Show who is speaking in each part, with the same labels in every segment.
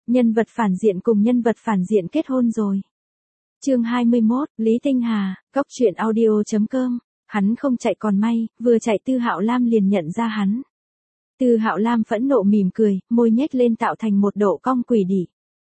Speaker 1: Nhân vật phản diện cùng nhân vật phản diện kết hôn rồi. Chương 21, Lý Tinh Hà, Cóc truyện audio.com. Hắn không chạy còn may, vừa chạy Tư Hạo Lam liền nhận ra hắn. Tư Hạo Lam phẫn nộ mỉm cười, môi nhếch lên tạo thành một độ cong quỷ đỉ.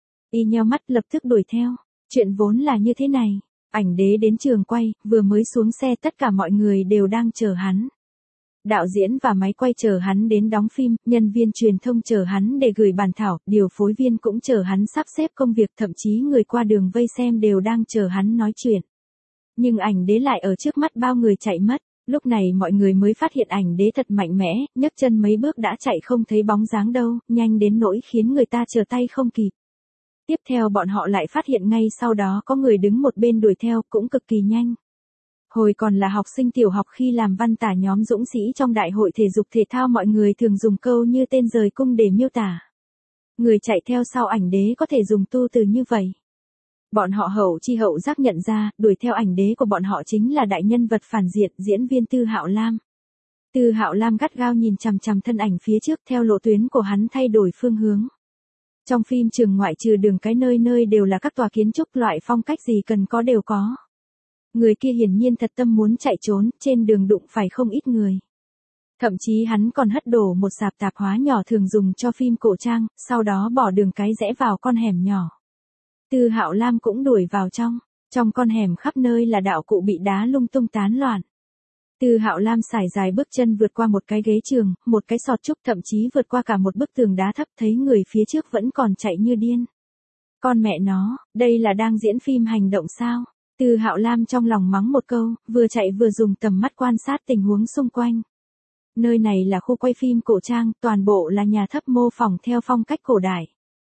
Speaker 1: Y nheo mắt lập tức đuổi theo. Chuyện vốn là như thế này. Ảnh đế đến trường quay, vừa mới xuống xe tất cả mọi người đều đang chờ hắn. Đạo diễn và máy quay chờ hắn đến đóng phim, nhân viên truyền thông chờ hắn để gửi bản thảo, điều phối viên cũng chờ hắn sắp xếp công việc, thậm chí người qua đường vây xem đều đang chờ hắn nói chuyện. Nhưng ảnh đế lại ở trước mắt bao người chạy mất, lúc này mọi người mới phát hiện ảnh đế thật mạnh mẽ, nhấc chân mấy bước đã chạy không thấy bóng dáng đâu, nhanh đến nỗi khiến người ta trở tay không kịp. Tiếp theo bọn họ lại phát hiện ngay sau đó có người đứng một bên đuổi theo cũng cực kỳ nhanh. Hồi còn là học sinh tiểu học khi làm văn tả nhóm dũng sĩ trong đại hội thể dục thể thao mọi người thường dùng câu như tên rời cung để miêu tả. Người chạy theo sau ảnh đế có thể dùng tu từ như vậy. Bọn họ hậu chi hậu giác nhận ra, đuổi theo ảnh đế của bọn họ chính là đại nhân vật phản diện diễn viên Tư Hạo Lam. Tư Hạo Lam gắt gao nhìn chằm chằm thân ảnh phía trước theo lộ tuyến của hắn thay đổi phương hướng. Trong phim trường ngoại trừ đường cái nơi nơi đều là các tòa kiến trúc loại phong cách gì cần có đều có. Người kia hiển nhiên thật tâm muốn chạy trốn, trên đường đụng phải không ít người. Thậm chí hắn còn hất đổ một sạp tạp hóa nhỏ thường dùng cho phim cổ trang, sau đó bỏ đường cái rẽ vào con hẻm nhỏ. Tư Hạo Lam cũng đuổi vào trong con hẻm khắp nơi là đạo cụ bị đá lung tung tán loạn. Tư Hạo Lam sải dài bước chân vượt qua một cái ghế trường, một cái sọt trúc, thậm chí vượt qua cả một bức tường đá thấp, thấy người phía trước vẫn còn chạy như điên. Con mẹ nó, đây là đang diễn phim hành động sao? Tư Hạo Lam trong lòng mắng một câu, vừa chạy vừa dùng tầm mắt quan sát tình huống xung quanh. Nơi này là khu quay phim cổ trang, toàn bộ là nhà thấp mô phỏng theo phong cách cổ đại.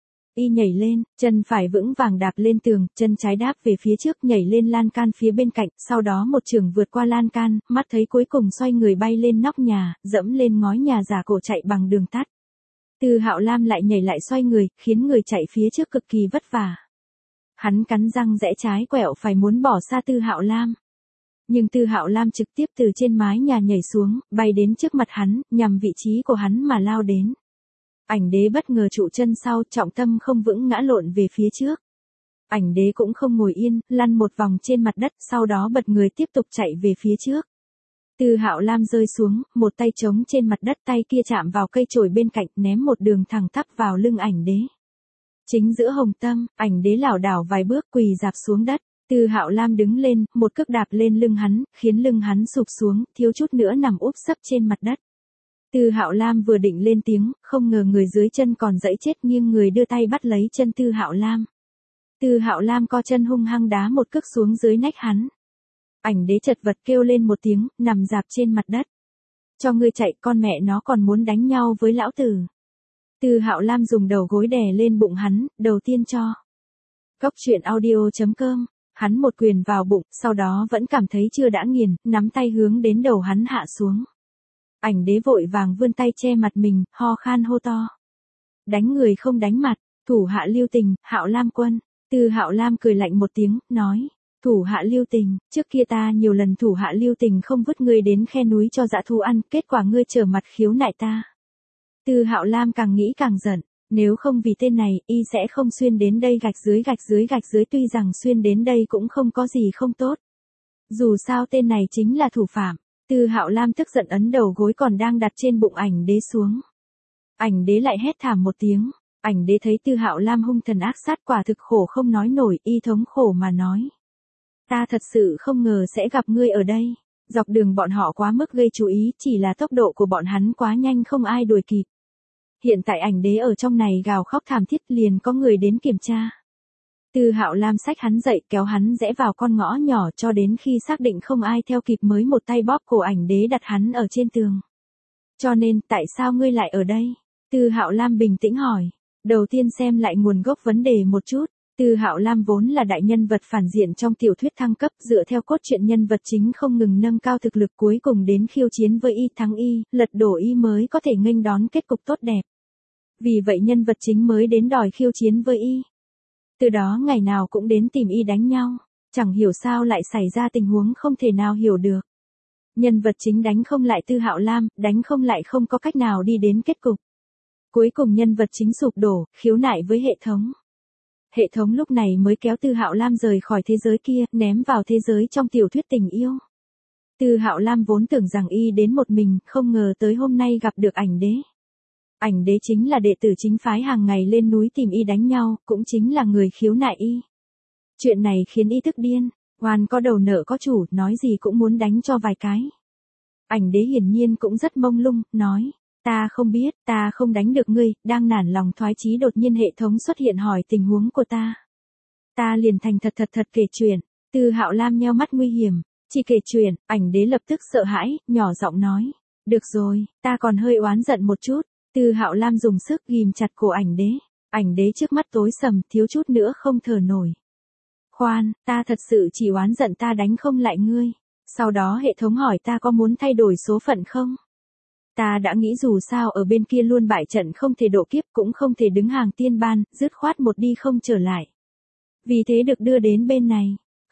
Speaker 1: Y nhảy lên, chân phải vững vàng đạp lên tường, chân trái đáp về phía trước, nhảy lên lan can phía bên cạnh, sau đó một chưởng vượt qua lan can, mắt thấy cuối cùng xoay người bay lên nóc nhà, dẫm lên ngói nhà giả cổ chạy bằng đường tắt. Tư Hạo Lam lại nhảy lại xoay người, khiến người chạy phía trước cực kỳ vất vả. Hắn cắn răng rẽ trái quẹo phải muốn bỏ xa Tư Hạo Lam. Nhưng Tư Hạo Lam trực tiếp từ trên mái nhà nhảy xuống, bay đến trước mặt hắn, nhằm vị trí của hắn mà lao đến. Ảnh đế bất ngờ trụ chân sau, trọng tâm không vững ngã lộn về phía trước. Ảnh đế cũng không ngồi yên, lăn một vòng trên mặt đất, sau đó bật người tiếp tục chạy về phía trước. Tư Hạo Lam rơi xuống, một tay trống trên mặt đất, tay kia chạm vào cây chổi bên cạnh, ném một đường thẳng tắp vào lưng ảnh đế. Chính giữa hồng tâm, ảnh đế lảo đảo vài bước quỳ rạp xuống đất. Tư Hạo Lam đứng lên, một cước đạp lên lưng hắn, khiến lưng hắn sụp xuống, thiếu chút nữa nằm úp sấp trên mặt đất. Tư Hạo Lam vừa định lên tiếng, không ngờ người dưới chân còn giãy chết, nghiêng người đưa tay bắt lấy chân Tư Hạo Lam. Tư Hạo Lam co chân hung hăng đá một cước xuống dưới nách hắn. Ảnh đế chật vật kêu lên một tiếng, nằm rạp trên mặt đất. Cho ngươi chạy, con mẹ nó còn muốn đánh nhau với lão tử. Tư Hạo Lam dùng đầu gối đè lên bụng hắn, đầu tiên cho. Cóc truyện audio.com. Hắn một quyền vào bụng, sau đó vẫn cảm thấy chưa đã nghiền, nắm tay hướng đến đầu hắn hạ xuống. Ảnh đế vội vàng vươn tay che mặt mình, ho khan hô to. Đánh người không đánh mặt, thủ hạ lưu tình, Hạo Lam quân. Tư Hạo Lam cười lạnh một tiếng, nói. Thủ hạ lưu tình, trước kia ta nhiều lần thủ hạ lưu tình không vứt ngươi đến khe núi cho dã thú ăn, kết quả ngươi trở mặt khiếu nại ta. Tư Hạo Lam càng nghĩ càng giận, nếu không vì tên này, y sẽ không xuyên đến đây gạch dưới, tuy rằng xuyên đến đây cũng không có gì không tốt. Dù sao tên này chính là thủ phạm. Tư Hạo Lam tức giận ấn đầu gối còn đang đặt trên bụng ảnh đế xuống. Ảnh đế lại hét thảm một tiếng, ảnh đế thấy Tư Hạo Lam hung thần ác sát quả thực khổ không nói nổi, y thống khổ mà nói. Ta thật sự không ngờ sẽ gặp ngươi ở đây. Dọc đường bọn họ quá mức gây chú ý, chỉ là tốc độ của bọn hắn quá nhanh không ai đuổi kịp. Hiện tại ảnh đế ở trong này gào khóc thảm thiết, liền có người đến kiểm tra. Tư Hạo Lam xách hắn dậy, kéo hắn rẽ vào con ngõ nhỏ cho đến khi xác định không ai theo kịp mới một tay bóp cổ ảnh đế đặt hắn ở trên tường. Cho nên, tại sao ngươi lại ở đây? Tư Hạo Lam bình tĩnh hỏi. Đầu tiên xem lại nguồn gốc vấn đề một chút. Tư Hạo Lam vốn là đại nhân vật phản diện trong tiểu thuyết thăng cấp, dựa theo cốt truyện nhân vật chính không ngừng nâng cao thực lực, cuối cùng đến khiêu chiến với y, thắng y, lật đổ y mới có thể nghênh đón kết cục tốt đẹp. Vì vậy nhân vật chính mới đến đòi khiêu chiến với y. Từ đó ngày nào cũng đến tìm y đánh nhau, chẳng hiểu sao lại xảy ra tình huống không thể nào hiểu được. Nhân vật chính đánh không lại Tư Hạo Lam, đánh không lại không có cách nào đi đến kết cục. Cuối cùng nhân vật chính sụp đổ, khiếu nại với hệ thống. Hệ thống lúc này mới kéo Tư Hạo Lam rời khỏi thế giới kia, ném vào thế giới trong tiểu thuyết tình yêu. Tư Hạo Lam vốn tưởng rằng y đến một mình, không ngờ tới hôm nay gặp được ảnh đế. Ảnh đế chính là đệ tử chính phái hàng ngày lên núi tìm y đánh nhau, cũng chính là người khiếu nại y. Chuyện này khiến y tức điên, oan có đầu nợ có chủ, nói gì cũng muốn đánh cho vài cái. Ảnh đế hiển nhiên cũng rất mông lung, nói, ta không biết, ta không đánh được ngươi, đang nản lòng thoái chí đột nhiên hệ thống xuất hiện hỏi tình huống của ta. Ta liền thành thật kể chuyện. Tư Hạo Lam nheo mắt nguy hiểm, chỉ kể chuyện. Ảnh đế lập tức sợ hãi, nhỏ giọng nói, được rồi, ta còn hơi oán giận một chút. Tư Hạo Lam dùng sức ghim chặt cổ ảnh đế. Ảnh đế trước mắt tối sầm, thiếu chút nữa không thở nổi. Khoan, ta thật sự chỉ oán giận ta đánh không lại ngươi. Sau đó hệ thống hỏi ta có muốn thay đổi số phận không? Ta đã nghĩ dù sao ở bên kia luôn bại trận không thể độ kiếp cũng không thể đứng hàng tiên ban, dứt khoát một đi không trở lại. Vì thế được đưa đến bên này.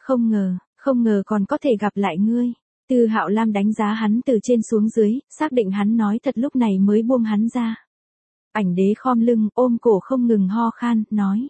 Speaker 1: Không ngờ còn có thể gặp lại ngươi. Tư Hạo Lam đánh giá hắn từ trên xuống dưới, xác định hắn nói thật lúc này mới buông hắn ra. Ảnh đế khom lưng, ôm cổ không ngừng ho khan, nói.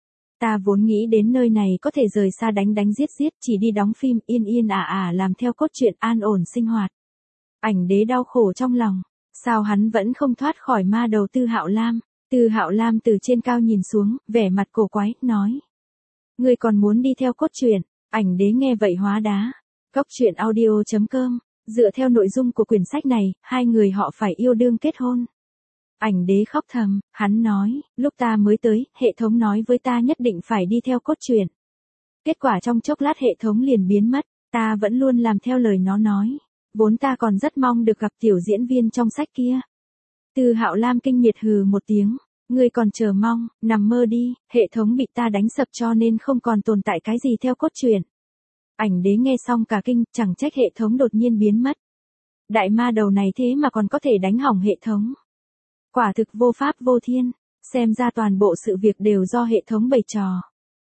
Speaker 1: Ta vốn nghĩ đến nơi này có thể rời xa đánh giết, chỉ đi đóng phim yên làm theo cốt truyện an ổn sinh hoạt. Ảnh đế đau khổ trong lòng, sao hắn vẫn không thoát khỏi ma đầu Tư Hạo Lam. Tư Hạo Lam từ trên cao nhìn xuống, vẻ mặt cổ quái, nói. Ngươi còn muốn đi theo cốt truyện, ảnh đế nghe vậy hóa đá. Cốc truyện audio.com, dựa theo nội dung của quyển sách này, hai người họ phải yêu đương kết hôn. Ảnh đế khóc thầm, hắn nói, lúc ta mới tới, hệ thống nói với ta nhất định phải đi theo cốt truyện. Kết quả trong chốc lát hệ thống liền biến mất, ta vẫn luôn làm theo lời nó nói. Vốn ta còn rất mong được gặp tiểu diễn viên trong sách kia. Tư Hạo Lam kinh miệt hừ một tiếng, ngươi còn chờ mong, nằm mơ đi, hệ thống bị ta đánh sập cho nên không còn tồn tại cái gì theo cốt truyện. Ảnh đế nghe xong cả kinh, chẳng trách hệ thống đột nhiên biến mất. Đại ma đầu này thế mà còn có thể đánh hỏng hệ thống. Quả thực vô pháp vô thiên, xem ra toàn bộ sự việc đều do hệ thống bày trò.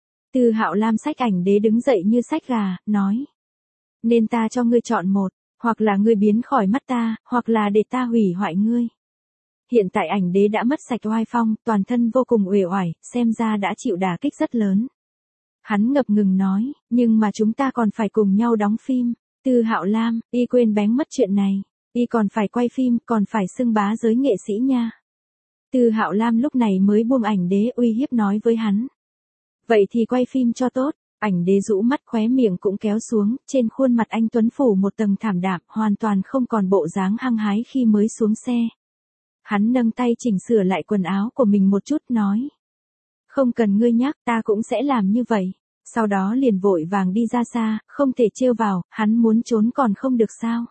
Speaker 1: Tư Hạo Lam xách ảnh đế đứng dậy như xách gà, nói. Nên ta cho ngươi chọn một, hoặc là ngươi biến khỏi mắt ta, hoặc là để ta hủy hoại ngươi. Hiện tại ảnh đế đã mất sạch oai phong, toàn thân vô cùng uể oải, xem ra đã chịu đả kích rất lớn. Hắn ngập ngừng nói, nhưng mà chúng ta còn phải cùng nhau đóng phim. Tư Hạo Lam, y quên bén mất chuyện này. Y còn phải quay phim, còn phải xưng bá giới nghệ sĩ nha. Tư Hạo Lam lúc này mới buông ảnh đế uy hiếp nói với hắn. Vậy thì quay phim cho tốt. Ảnh đế rũ mắt khóe miệng cũng kéo xuống, trên khuôn mặt anh tuấn phủ một tầng thảm đạm, hoàn toàn không còn bộ dáng hăng hái khi mới xuống xe. Hắn nâng tay chỉnh sửa lại quần áo của mình một chút, nói. Không cần ngươi nhắc, ta cũng sẽ làm như vậy. Sau đó liền vội vàng đi ra xa, không thể trêu vào, hắn muốn trốn còn không được sao.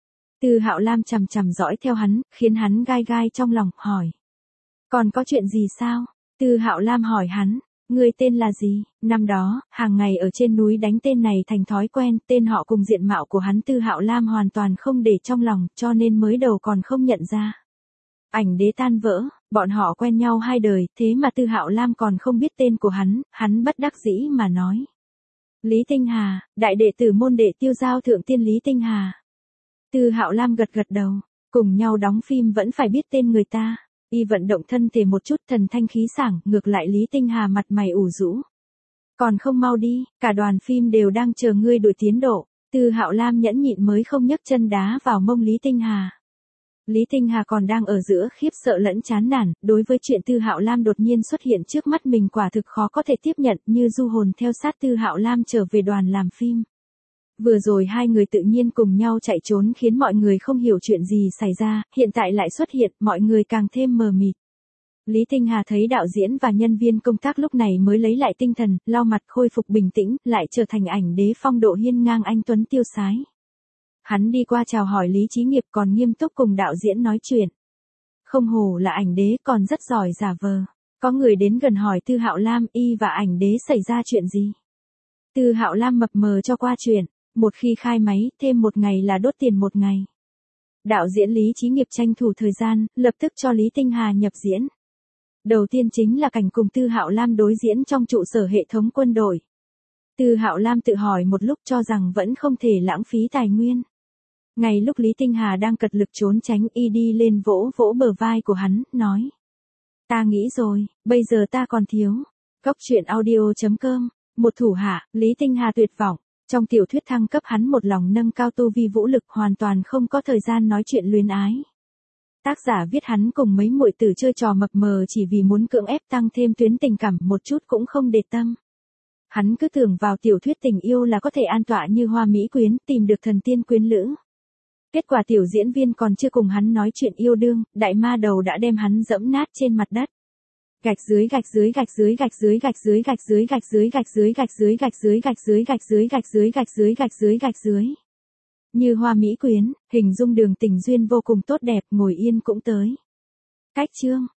Speaker 1: Tư Hạo Lam chằm chằm dõi theo hắn, khiến hắn gai gai trong lòng, hỏi. Còn có chuyện gì sao? Tư Hạo Lam hỏi hắn. Ngươi tên là gì? Năm đó, hàng ngày ở trên núi đánh tên này thành thói quen, tên họ cùng diện mạo của hắn Tư Hạo Lam hoàn toàn không để trong lòng, cho nên mới đầu còn không nhận ra. Ảnh đế tan vỡ, bọn họ quen nhau 2 đời, thế mà Tư Hạo Lam còn không biết tên của hắn bất đắc dĩ mà nói. Lý Tinh Hà, đại đệ tử môn đệ Tiêu Giao thượng tiên Lý Tinh Hà. Tư Hạo Lam gật đầu, cùng nhau đóng phim vẫn phải biết tên người ta. Y vận động thân thể một chút thần thanh khí sảng, ngược lại Lý Tinh Hà mặt mày ủ rũ. Còn không mau đi, cả đoàn phim đều đang chờ ngươi đổi tiến độ. Tư Hạo Lam nhẫn nhịn mới không nhấc chân đá vào mông Lý Tinh Hà. Lý Tinh Hà còn đang ở giữa khiếp sợ lẫn chán nản, đối với chuyện Tư Hạo Lam đột nhiên xuất hiện trước mắt mình quả thực khó có thể tiếp nhận, như du hồn theo sát Tư Hạo Lam trở về đoàn làm phim. Vừa rồi hai người tự nhiên cùng nhau chạy trốn khiến mọi người không hiểu chuyện gì xảy ra, hiện tại lại xuất hiện, mọi người càng thêm mờ mịt. Lý Tinh Hà thấy đạo diễn và nhân viên công tác lúc này mới lấy lại tinh thần, lau mặt khôi phục bình tĩnh, lại trở thành ảnh đế phong độ hiên ngang anh tuấn tiêu sái. Hắn đi qua chào hỏi Lý Chí Nghiệp còn nghiêm túc cùng đạo diễn nói chuyện. Không hổ là ảnh đế còn rất giỏi giả vờ. Có người đến gần hỏi Tư Hạo Lam y và ảnh đế xảy ra chuyện gì. Tư Hạo Lam mập mờ cho qua chuyện. Một khi khai máy, thêm 1 ngày là đốt tiền 1 ngày. Đạo diễn Lý Chí Nghiệp tranh thủ thời gian, lập tức cho Lý Tinh Hà nhập diễn. Đầu tiên chính là cảnh cùng Tư Hạo Lam đối diễn trong trụ sở hệ thống quân đội. Tư Hạo Lam tự hỏi một lúc cho rằng vẫn không thể lãng phí tài nguyên. Ngay lúc Lý Tinh Hà đang cật lực trốn tránh y đi lên vỗ vỗ bờ vai của hắn, nói. Ta nghĩ rồi, bây giờ ta còn thiếu. Cốc truyện audio.com, một thủ hạ, Lý Tinh Hà tuyệt vọng. Trong tiểu thuyết thăng cấp hắn một lòng nâng cao tu vi vũ lực hoàn toàn không có thời gian nói chuyện luyến ái. Tác giả viết hắn cùng mấy muội tử chơi trò mập mờ chỉ vì muốn cưỡng ép tăng thêm tuyến tình cảm một chút cũng không để tâm. Hắn cứ tưởng vào tiểu thuyết tình yêu là có thể an tọa như hoa mỹ quyến, tìm được thần tiên quyến lữ. Kết quả tiểu diễn viên còn chưa cùng hắn nói chuyện yêu đương, đại ma đầu đã đem hắn dẫm nát trên mặt đất. Gạch dưới gạch dưới gạch dưới gạch dưới gạch dưới gạch dưới gạch dưới gạch dưới gạch dưới gạch dưới gạch dưới gạch dưới gạch dưới gạch dưới gạch dưới gạch dưới. Như hoa mỹ quyến, hình dung đường tình duyên vô cùng tốt đẹp, ngồi yên cũng tới. Cách chương